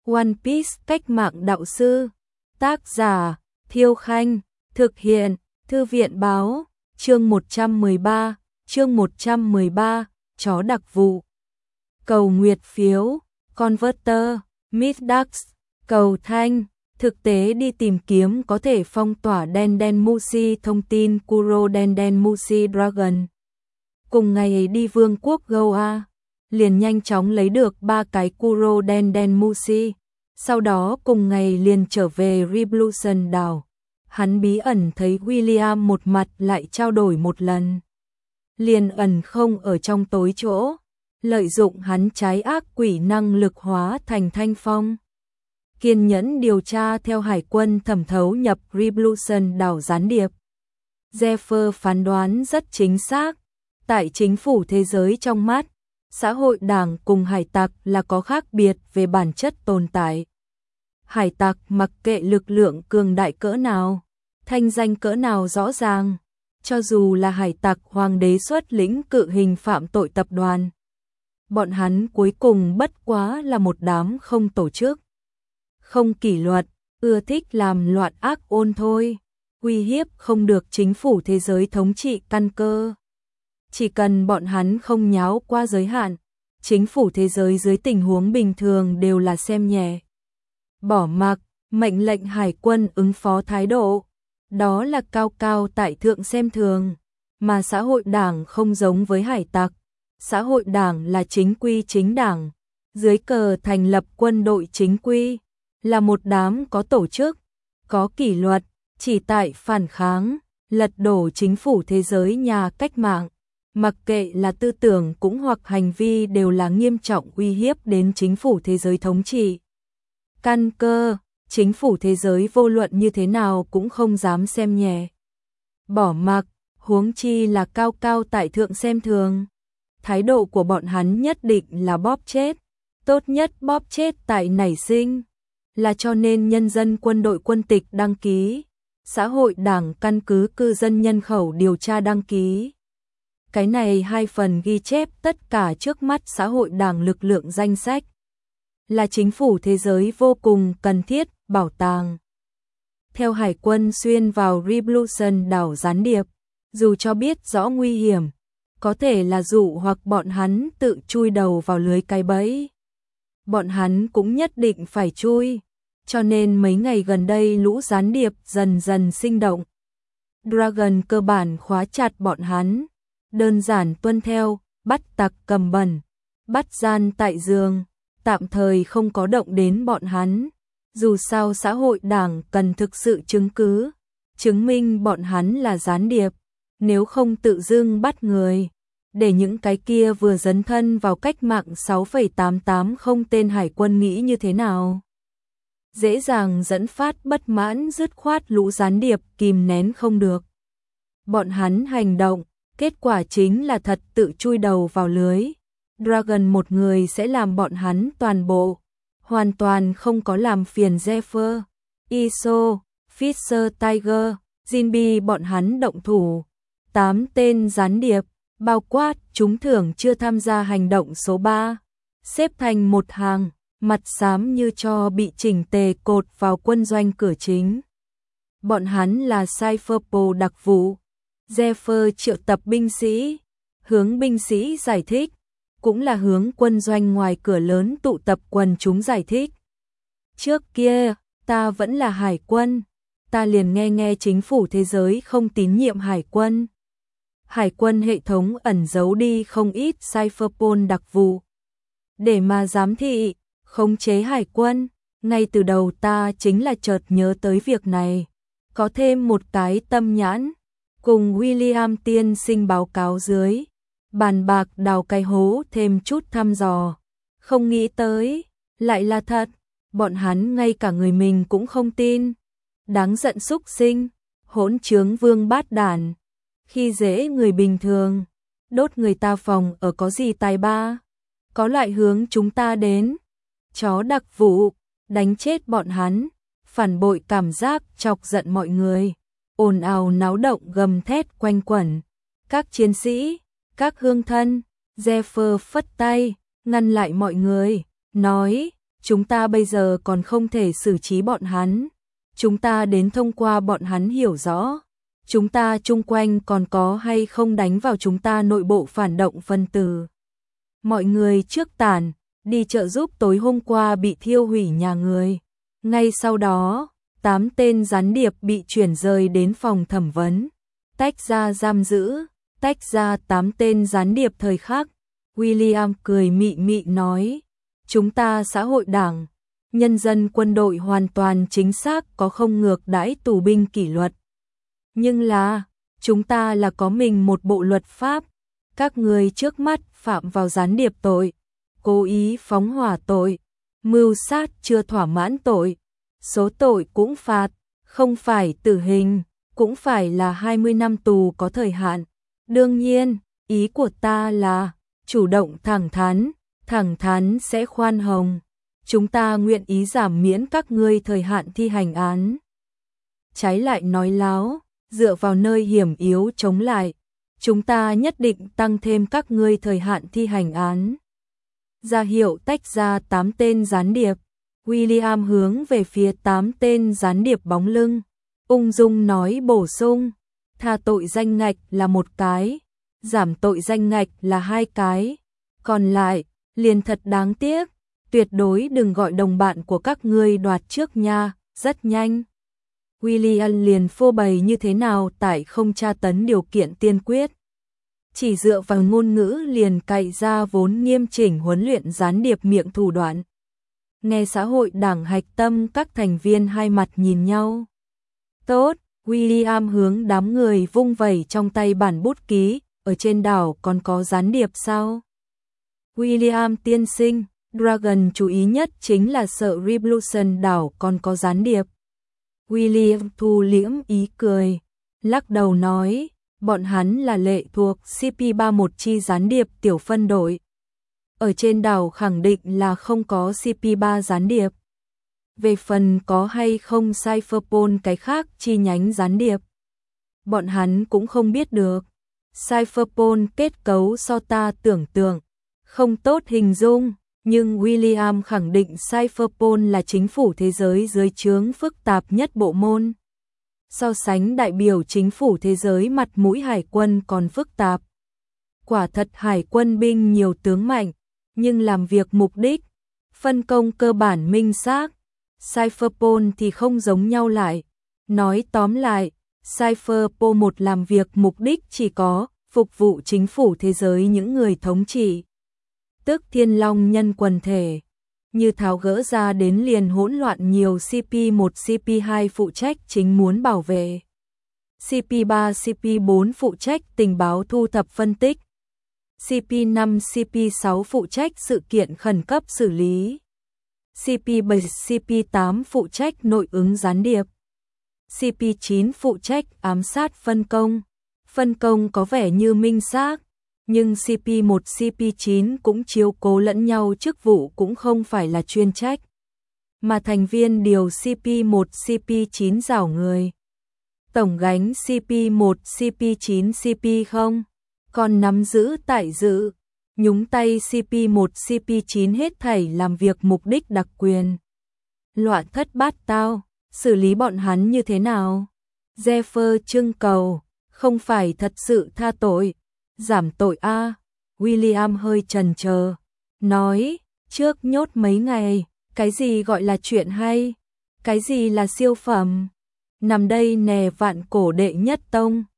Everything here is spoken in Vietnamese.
One Piece cách mạng đạo sư. Tác giả Thiêu Khanh. Thực hiện Thư viện báo. Chương 113, chó đặc vụ. Cầu nguyệt phiếu, Converter, Midax, cầu thanh. Thực tế đi tìm kiếm có thể phong tỏa Dendenmushi thông tin Kuro Dendenmushi Dragon. Cùng ngày đi vương quốc Goa, liền nhanh chóng lấy được 3 cái Kuro Dendenmushi, sau đó cùng ngày liền trở về Revolution đảo. Hắn bí ẩn thấy William một mặt lại trao đổi một lần. Liền ẩn không ở trong tối chỗ, lợi dụng hắn trái ác quỷ năng lực hóa thành thanh phong. Kiên nhẫn điều tra theo hải quân thẩm thấu nhập Revolution đảo gián điệp. Zephyr phán đoán rất chính xác. Tại chính phủ thế giới trong mắt, xã hội đảng cùng hải tặc là có khác biệt về bản chất tồn tại. Hải tặc mặc kệ lực lượng cường đại cỡ nào, thanh danh cỡ nào rõ ràng, cho dù là hải tặc hoàng đế xuất lĩnh cự hình phạm tội tập đoàn. Bọn hắn cuối cùng bất quá là một đám không tổ chức, không kỷ luật, ưa thích làm loạn ác ôn thôi, uy hiếp không được chính phủ thế giới thống trị căn cơ. Chỉ cần bọn hắn không nháo qua giới hạn, chính phủ thế giới dưới tình huống bình thường đều là xem nhẹ, bỏ mặc, mệnh lệnh hải quân ứng phó thái độ. Đó là cao cao tại thượng xem thường, mà xã hội đảng không giống với hải tặc. Xã hội đảng là chính quy chính đảng, dưới cờ thành lập quân đội chính quy, là một đám có tổ chức, có kỷ luật, chỉ tại phản kháng, lật đổ chính phủ thế giới nhà cách mạng. Mặc kệ là tư tưởng cũng hoặc hành vi đều là nghiêm trọng uy hiếp đến chính phủ thế giới thống trị căn cơ. Chính phủ thế giới vô luận như thế nào cũng không dám xem nhẹ, bỏ mặc, huống chi là cao cao tại thượng xem thường. Thái độ của bọn hắn nhất định là bóp chết, tốt nhất bóp chết tại nảy sinh, là cho nên nhân dân quân đội quân tịch đăng ký, xã hội đảng căn cứ cư dân nhân khẩu điều tra đăng ký. Cái này 2 phần ghi chép tất cả trước mắt xã hội đảng lực lượng danh sách, là chính phủ thế giới vô cùng cần thiết bảo tàng. Theo hải quân xuyên vào Revolution đảo gián điệp, dù cho biết rõ nguy hiểm, có thể là dụ hoặc bọn hắn tự chui đầu vào lưới cái bẫy. Bọn hắn cũng nhất định phải chui, cho nên mấy ngày gần đây lũ gián điệp dần dần sinh động. Dragon cơ bản khóa chặt bọn hắn, đơn giản tuân theo, bắt tặc cầm bẩn, bắt gian tại giường, tạm thời không có động đến bọn hắn. Dù sao xã hội đảng cần thực sự chứng cứ, chứng minh bọn hắn là gián điệp, nếu không tự dưng bắt người, để những cái kia vừa dấn thân vào cách mạng 6,880 tên hải quân nghĩ như thế nào. Dễ dàng dẫn phát bất mãn, dứt khoát lũ gián điệp kìm nén không được. Bọn hắn hành động, kết quả chính là thật tự chui đầu vào lưới. Dragon một người sẽ làm bọn hắn toàn bộ, hoàn toàn không có làm phiền Zephyr, Iso, Fisher Tiger, Jinbe bọn hắn động thủ. 8 tên gián điệp, bao quát trúng thưởng chưa tham gia hành động số 3, xếp thành một hàng, mặt xám như tro bị chỉnh tề cột vào quân doanh cửa chính. Bọn hắn là Cypherpol đặc vụ. Zephyr triệu tập binh sĩ, hướng binh sĩ giải thích, cũng là hướng quân doanh ngoài cửa lớn tụ tập quần chúng giải thích. Trước kia, ta vẫn là hải quân, ta liền nghe chính phủ thế giới không tín nhiệm hải quân. Hải quân hệ thống ẩn giấu đi không ít Cypherpol đặc vụ, để mà giám thị, khống chế hải quân. Ngay từ đầu ta chính là chợt nhớ tới việc này, có thêm một cái tâm nhãn, cùng William tiên sinh báo cáo dưới, bàn bạc đào cái hố thêm chút thăm dò. Không nghĩ tới, lại là thật, bọn hắn ngay cả người mình cũng không tin. Đáng giận súc sinh, hỗn trướng vương bát đản, khi dễ người bình thường, đốt người ta phòng ở có gì tài ba, có lại hướng chúng ta đến. Chó đặc vụ, đánh chết bọn hắn, phản bội cảm giác chọc giận mọi người. Ồn ào náo động gầm thét quanh quẩn. Các chiến sĩ, các hương thân, Zephyr phất tay, ngăn lại mọi người, nói, chúng ta bây giờ còn không thể xử trí bọn hắn. Chúng ta đến thông qua bọn hắn hiểu rõ, chúng ta chung quanh còn có hay không đánh vào chúng ta nội bộ phản động phân tử. Mọi người trước tản, đi trợ giúp tối hôm qua bị thiêu hủy nhà người. Ngay sau đó, 8 tên gián điệp bị chuyển rời đến phòng thẩm vấn, tách ra giam giữ, tách ra 8 tên gián điệp thời khắc. William cười mị mị nói, chúng ta xã hội đảng, nhân dân quân đội hoàn toàn chính xác có không ngược đãi tù binh kỷ luật. Nhưng là, chúng ta là có mình một bộ luật pháp, các người trước mắt phạm vào gián điệp tội, cố ý phóng hỏa tội, mưu sát chưa thỏa mãn tội, số tội cũng phạt, không phải tử hình, cũng phải là 20 năm tù có thời hạn. Đương nhiên, ý của ta là chủ động thẳng thắn sẽ khoan hồng. Chúng ta nguyện ý giảm miễn các ngươi thời hạn thi hành án. Trái lại nói láo, dựa vào nơi hiểm yếu chống lại, chúng ta nhất định tăng thêm các ngươi thời hạn thi hành án. Ra hiệu tách ra 8 tên gián điệp, William hướng về phía 8 tên gián điệp bóng lưng, ung dung nói bổ sung, tha tội danh ngạch là 1 cái, giảm tội danh ngạch là 2 cái, còn lại, liền thật đáng tiếc, tuyệt đối đừng gọi đồng bạn của các ngươi đoạt trước nha, rất nhanh. William liền phô bày như thế nào tại không tra tấn điều kiện tiên quyết. Chỉ dựa vào ngôn ngữ liền cày ra vốn nghiêm chỉnh huấn luyện gián điệp miệng thủ đoạn. Nghe xã hội đảng hạch tâm các thành viên hai mặt nhìn nhau. Tốt, William hướng đám người vung vẩy trong tay bản bút ký, ở trên đảo còn có gián điệp sao? William tiên sinh, Dragon chú ý nhất chính là sợ Revolution đảo còn có gián điệp. William thu liễm ý cười, lắc đầu nói, bọn hắn là lệ thuộc CP31 chi gián điệp tiểu phân đội. Ở trên đảo khẳng định là không có CP3 gián điệp. Về phần có hay không Cypherpol cái khác chi nhánh gián điệp, bọn hắn cũng không biết được. Cypherpol kết cấu so ta tưởng tượng không tốt hình dung, nhưng William khẳng định Cypherpol là chính phủ thế giới dưới trướng phức tạp nhất bộ môn. So sánh đại biểu chính phủ thế giới mặt mũi hải quân còn phức tạp. Quả thật hải quân binh nhiều tướng mạnh, nhưng làm việc mục đích, phân công cơ bản minh xác. Cypherpol thì không giống nhau lại. Nói tóm lại, Cypherpol một làm việc mục đích chỉ có phục vụ chính phủ thế giới những người thống trị, tức Thiên Long nhân quần thể. Như tháo gỡ ra đến liền hỗn loạn nhiều CP1 CP2 phụ trách chính muốn bảo vệ. CP3 CP4 phụ trách tình báo thu thập phân tích. CP5 CP6 phụ trách sự kiện khẩn cấp xử lý. CP7 CP8 phụ trách nội ứng gián điệp. CP9 phụ trách ám sát phân công. Phân công có vẻ như minh xác, nhưng CP1 CP9 cũng chiếu cố lẫn nhau, chức vụ cũng không phải là chuyên trách, mà thành viên điều CP1 CP9 rảo người. Tổng gánh CP1 CP9 CP0, còn nắm giữ tại dự, nhúng tay CP1 CP9 hết thảy làm việc mục đích đặc quyền. Loạn thất bát tao, xử lý bọn hắn như thế nào? Jeffer trưng cầu, không phải thật sự tha tội, giảm tội a. William hơi chần chờ, nói, trước nhốt mấy ngày, cái gì gọi là chuyện hay, cái gì là siêu phẩm, nằm đây nè vạn cổ đệ nhất tông.